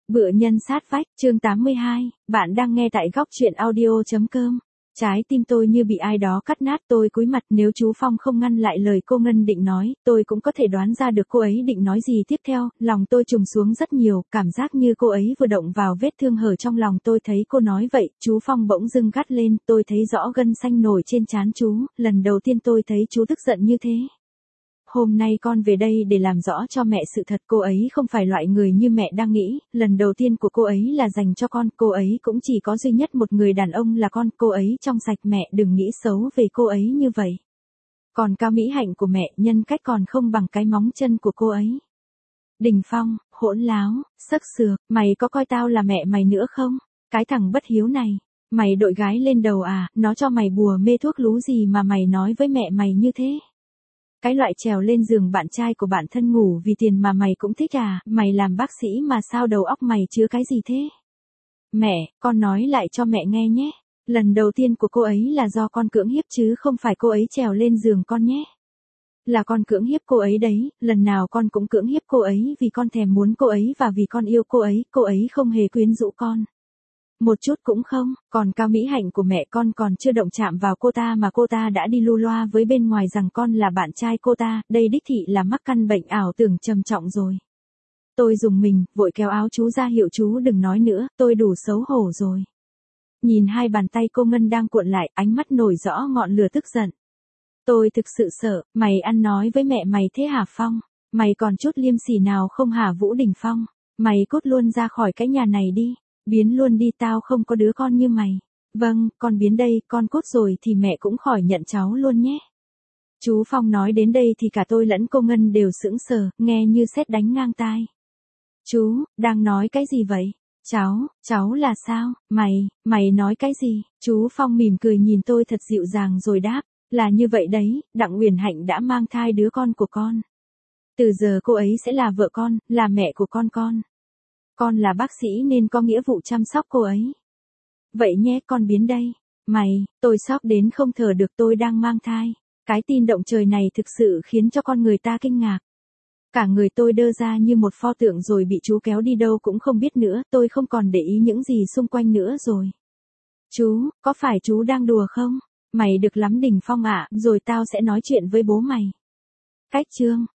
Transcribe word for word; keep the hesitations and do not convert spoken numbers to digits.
Bựa nhân sát vách, chương tám mươi hai, bạn đang nghe tại góc truyện audio.com. Trái tim tôi như bị ai đó cắt nát, tôi cúi mặt, nếu chú Phong không ngăn lại lời cô Ngân định nói, tôi cũng có thể đoán ra được cô ấy định nói gì tiếp theo, lòng tôi trùng xuống rất nhiều, cảm giác như cô ấy vừa động vào vết thương hở trong lòng tôi thấy cô nói vậy, chú Phong bỗng dưng gắt lên, tôi thấy rõ gân xanh nổi trên trán chú, lần đầu tiên tôi thấy chú tức giận như thế. Hôm nay con về đây để làm rõ cho mẹ sự thật, cô ấy không phải loại người như mẹ đang nghĩ, lần đầu tiên của cô ấy là dành cho con, cô ấy cũng chỉ có duy nhất một người đàn ông là con, cô ấy trong sạch, mẹ đừng nghĩ xấu về cô ấy như vậy. Còn cao mỹ hạnh của mẹ, nhân cách còn không bằng cái móng chân của cô ấy. Đình Phong, hỗn láo, sắc sược, mày có coi tao là mẹ mày nữa không? Cái thằng bất hiếu này, mày đội gái lên đầu à, nó cho mày bùa mê thuốc lú gì mà mày nói với mẹ mày như thế? Cái loại trèo lên giường bạn trai của bạn thân ngủ vì tiền mà mày cũng thích à, mày làm bác sĩ mà sao đầu óc mày chứa cái gì thế? Mẹ, con nói lại cho mẹ nghe nhé. Lần đầu tiên của cô ấy là do con cưỡng hiếp chứ không phải cô ấy trèo lên giường con nhé. Là con cưỡng hiếp cô ấy đấy, lần nào con cũng cưỡng hiếp cô ấy vì con thèm muốn cô ấy và vì con yêu cô ấy, cô ấy không hề quyến rũ con. Một chút cũng không, còn cao mỹ hạnh của mẹ con còn chưa động chạm vào cô ta mà cô ta đã đi lưu loa với bên ngoài rằng con là bạn trai cô ta, đây đích thị là mắc căn bệnh ảo tưởng trầm trọng rồi. Tôi dùng mình, vội kéo áo chú ra hiệu chú đừng nói nữa, tôi đủ xấu hổ rồi. Nhìn hai bàn tay cô Ngân đang cuộn lại, ánh mắt nổi rõ ngọn lửa tức giận. Tôi thực sự sợ, mày ăn nói với mẹ mày thế hả Phong? Mày còn chút liêm sỉ nào không hả Vũ Đình Phong? Mày cút luôn ra khỏi cái nhà này đi. Biến luôn đi, tao không có đứa con như mày. Vâng, con biến đây, con cút rồi thì mẹ cũng khỏi nhận cháu luôn nhé. Chú Phong nói đến đây thì cả tôi lẫn cô Ngân đều sững sờ, nghe như sét đánh ngang tai. Chú, đang nói cái gì vậy? Cháu, cháu là sao? Mày, mày nói cái gì? Chú Phong mỉm cười nhìn tôi thật dịu dàng rồi đáp, là như vậy đấy, Đặng Uyển Hạnh đã mang thai đứa con của con. Từ giờ cô ấy sẽ là vợ con, là mẹ của con con. Con là bác sĩ nên có nghĩa vụ chăm sóc cô ấy. Vậy nhé, con biến đây. Mày, tôi sốc đến không thở được, tôi đang mang thai. Cái tin động trời này thực sự khiến cho con người ta kinh ngạc. Cả người tôi đơ ra như một pho tượng rồi bị chú kéo đi đâu cũng không biết nữa, tôi không còn để ý những gì xung quanh nữa rồi. Chú, có phải chú đang đùa không? Mày được lắm Đình Phong ạ, rồi tao sẽ nói chuyện với bố mày. Cách chương.